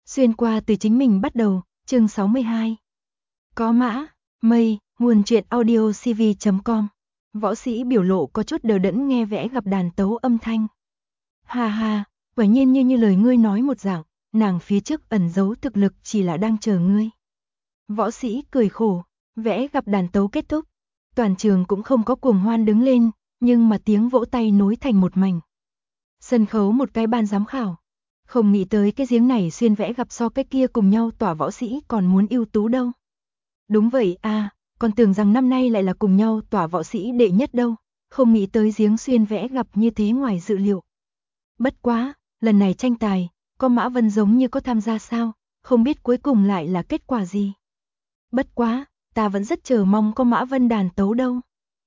Xuyên qua từ chính mình bắt đầu, chương 62. Có mã, mây, nguồn truyện audio cv.com. Võ sĩ biểu lộ có chút đờ đẫn nghe vẽ gặp đàn tấu âm thanh. Ha ha, quả nhiên như lời ngươi nói một dạng, nàng phía trước ẩn giấu thực lực chỉ là đang chờ ngươi. Võ sĩ cười khổ, vẽ gặp đàn tấu kết thúc. Toàn trường cũng không có cuồng hoan đứng lên, nhưng mà tiếng vỗ tay nối thành một mảnh. Sân khấu một cái ban giám khảo. Không nghĩ tới cái giếng này xuyên vẽ gặp so cái kia cùng nhau tỏa võ sĩ còn muốn ưu tú đâu. Đúng vậy à, còn tưởng rằng năm nay lại là cùng nhau tỏa võ sĩ đệ nhất đâu, không nghĩ tới giếng xuyên vẽ gặp như thế ngoài dự liệu. Bất quá, lần này tranh tài, có Mã Vân giống như có tham gia sao, không biết cuối cùng lại là kết quả gì. Bất quá, ta vẫn rất chờ mong có Mã Vân đàn tấu đâu.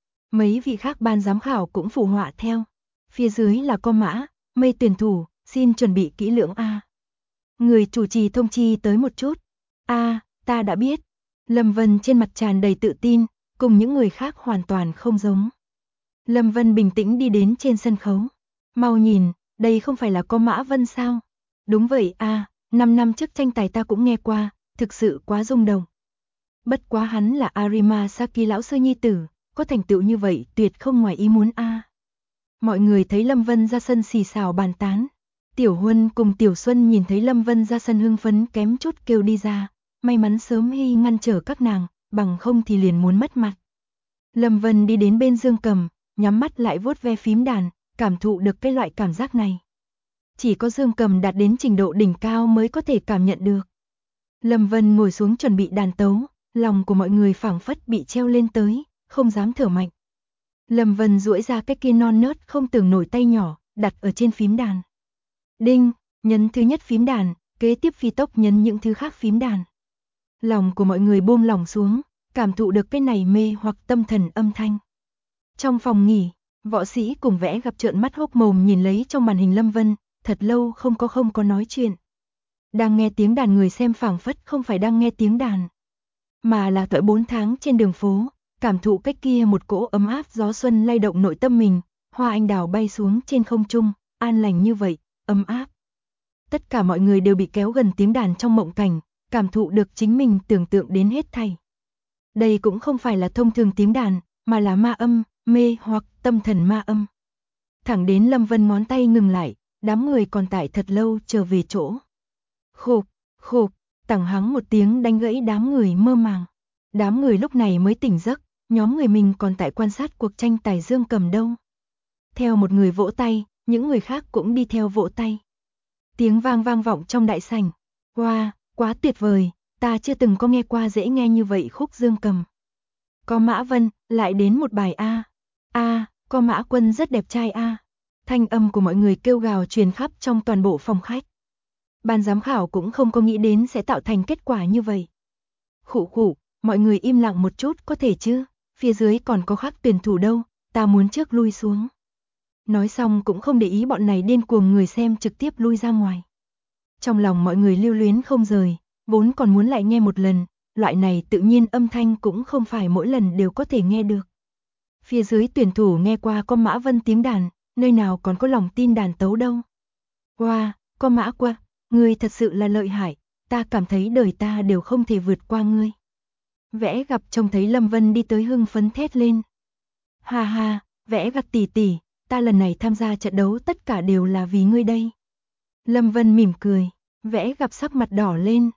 Mấy vị khác ban giám khảo cũng phụ họa theo. Phía dưới là có Mã, Mây tuyển thủ, xin chuẩn bị kỹ lưỡng a. Người chủ trì thông chi tới một chút. A, ta đã biết. Lâm Vân trên mặt tràn đầy tự tin, cùng những người khác hoàn toàn không giống. Lâm Vân bình tĩnh đi đến trên sân khấu. Mau nhìn, đây không phải là có Mã Vân sao? Đúng vậy a, 5 năm trước tranh tài ta cũng nghe qua, thực sự quá rung động. Bất quá hắn là Arima Saki lão sư nhi tử, có thành tựu như vậy tuyệt không ngoài ý muốn a. Mọi người thấy Lâm Vân ra sân xì xào bàn tán. Tiểu Huân cùng Tiểu Xuân nhìn thấy Lâm Vân ra sân hưng phấn kém chút kêu đi ra, may mắn sớm hy ngăn trở các nàng, bằng không thì liền muốn mất mặt. Lâm Vân đi đến bên Dương Cầm, nhắm mắt lại vuốt ve phím đàn, cảm thụ được cái loại cảm giác này. Chỉ có Dương Cầm đạt đến trình độ đỉnh cao mới có thể cảm nhận được. Lâm Vân ngồi xuống chuẩn bị đàn tấu, lòng của mọi người phảng phất bị treo lên tới, không dám thở mạnh. Lâm Vân duỗi ra cái kia non nớt không tưởng nổi tay nhỏ, đặt ở trên phím đàn. Đinh, nhấn thứ nhất phím đàn, kế tiếp phi tốc nhấn những thứ khác phím đàn. Lòng của mọi người buông lỏng xuống, cảm thụ được cái này mê hoặc tâm thần âm thanh. Trong phòng nghỉ, võ sĩ cùng vẽ gặp trợn mắt hốc mồm nhìn lấy trong màn hình Lâm Vân, thật lâu không có nói chuyện. Đang nghe tiếng đàn người xem phảng phất không phải đang nghe tiếng đàn, mà là tuổi 4 tháng trên đường phố, cảm thụ cách kia một cỗ ấm áp gió xuân lay động nội tâm mình, hoa anh đào bay xuống trên không trung, an lành như vậy, ấm áp. Tất cả mọi người đều bị kéo gần tiếng đàn trong mộng cảnh, cảm thụ được chính mình tưởng tượng đến hết thảy. Đây cũng không phải là thông thường tiếng đàn, mà là ma âm, mê hoặc tâm thần ma âm. Thẳng đến Lâm Vân ngón tay ngừng lại, đám người còn tại thật lâu trở về chỗ. Khục, khục, tằng hắng một tiếng đánh gãy đám người mơ màng. Đám người lúc này mới tỉnh giấc, nhóm người mình còn tại quan sát cuộc tranh tài Dương Cầm đâu. Theo một người vỗ tay, những người khác cũng đi theo vỗ tay. Tiếng vang vang vọng trong đại sảnh. Wow, quá tuyệt vời, ta chưa từng có nghe qua dễ nghe như vậy khúc Dương Cầm. Có Mã Vân, lại đến một bài A. A, có Mã Quân rất đẹp trai A. Thanh âm của mọi người kêu gào truyền khắp trong toàn bộ phòng khách. Ban giám khảo cũng không có nghĩ đến sẽ tạo thành kết quả như vậy. Khụ khụ, mọi người im lặng một chút có thể chứ, phía dưới còn có khác tuyển thủ đâu, ta muốn trước lui xuống. Nói xong cũng không để ý bọn này điên cuồng người xem trực tiếp lui ra ngoài. Trong lòng mọi người lưu luyến không rời, vốn còn muốn lại nghe một lần, loại này tự nhiên âm thanh cũng không phải mỗi lần đều có thể nghe được. Phía dưới tuyển thủ nghe qua có Mã Vân tiếng đàn, nơi nào còn có lòng tin đàn tấu đâu. Wow, có Mã Quân, ngươi thật sự là lợi hại, ta cảm thấy đời ta đều không thể vượt qua ngươi. Vẽ gặp trông thấy Lâm Vân đi tới hưng phấn thét lên. Ha ha, vẽ gặp tỷ tỷ, ta lần này tham gia trận đấu tất cả đều là vì ngươi đây. Lâm Vân mỉm cười, vẽ gặp sắc mặt đỏ lên.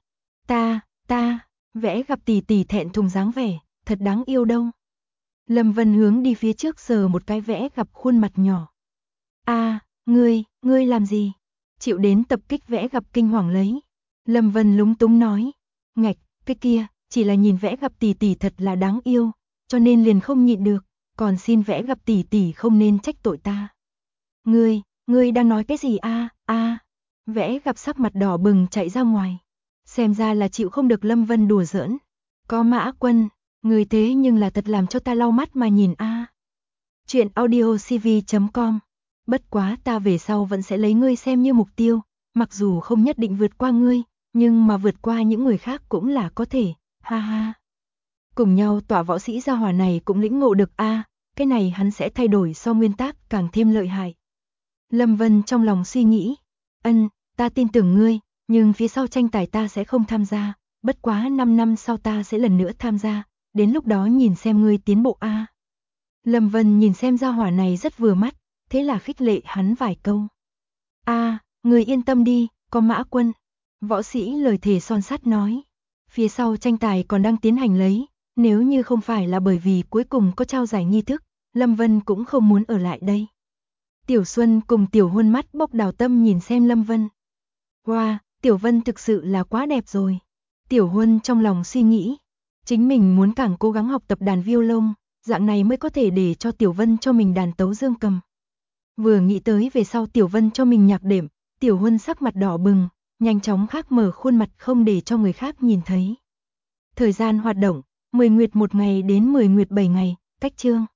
Ta, vẽ gặp tỷ tỷ thẹn thùng dáng vẻ, thật đáng yêu đâu. Lâm Vân hướng đi phía trước sờ một cái vẽ gặp khuôn mặt nhỏ. A, ngươi làm gì? Chịu đến tập kích vẽ gặp kinh hoàng lấy. Lâm Vân lúng túng nói. Ngạch, cái kia, chỉ là nhìn vẽ gặp tỷ tỷ thật là đáng yêu, cho nên liền không nhịn được, còn xin vẽ gặp tỷ tỷ không nên trách tội ta. Ngươi đang nói cái gì a? Vẽ gặp sắc mặt đỏ bừng chạy ra ngoài. Xem ra là chịu không được Lâm Vân đùa giỡn. Có Mã Quân, ngươi thế nhưng là thật làm cho ta lau mắt mà nhìn a. Chuyện audio cv.com. Bất quá ta về sau vẫn sẽ lấy ngươi xem như mục tiêu, mặc dù không nhất định vượt qua ngươi, nhưng mà vượt qua những người khác cũng là có thể, ha ha. Cùng nhau tỏa võ sĩ gia hỏa này cũng lĩnh ngộ được a, cái này hắn sẽ thay đổi so nguyên tắc càng thêm lợi hại. Lâm Vân trong lòng suy nghĩ, ta tin tưởng ngươi, Nhưng phía sau tranh tài ta sẽ không tham gia, bất quá 5 năm sau ta sẽ lần nữa tham gia, đến lúc đó nhìn xem ngươi tiến bộ a. Lâm Vân nhìn xem gia hỏa này rất vừa mắt, thế là khích lệ hắn vài câu. Người yên tâm đi, có Mã Quân. Võ sĩ lời thề son sắt nói. Phía sau tranh tài còn đang tiến hành lấy, nếu như không phải là bởi vì cuối cùng có trao giải nghi thức, Lâm Vân cũng không muốn ở lại đây. Tiểu Xuân cùng Tiểu Huân mắt bốc đào tâm nhìn xem Lâm Vân. Wow, Tiểu Vân thực sự là quá đẹp rồi. Tiểu Huân trong lòng suy nghĩ, chính mình muốn càng cố gắng học tập đàn violon, dạng này mới có thể để cho Tiểu Vân cho mình đàn tấu dương cầm. Vừa nghĩ tới về sau Tiểu Vân cho mình nhạc đệm, Tiểu Huân sắc mặt đỏ bừng, nhanh chóng khắc mở khuôn mặt không để cho người khác nhìn thấy. Thời gian hoạt động, 10 nguyệt 1 ngày đến 10 nguyệt 7 ngày, cách chương.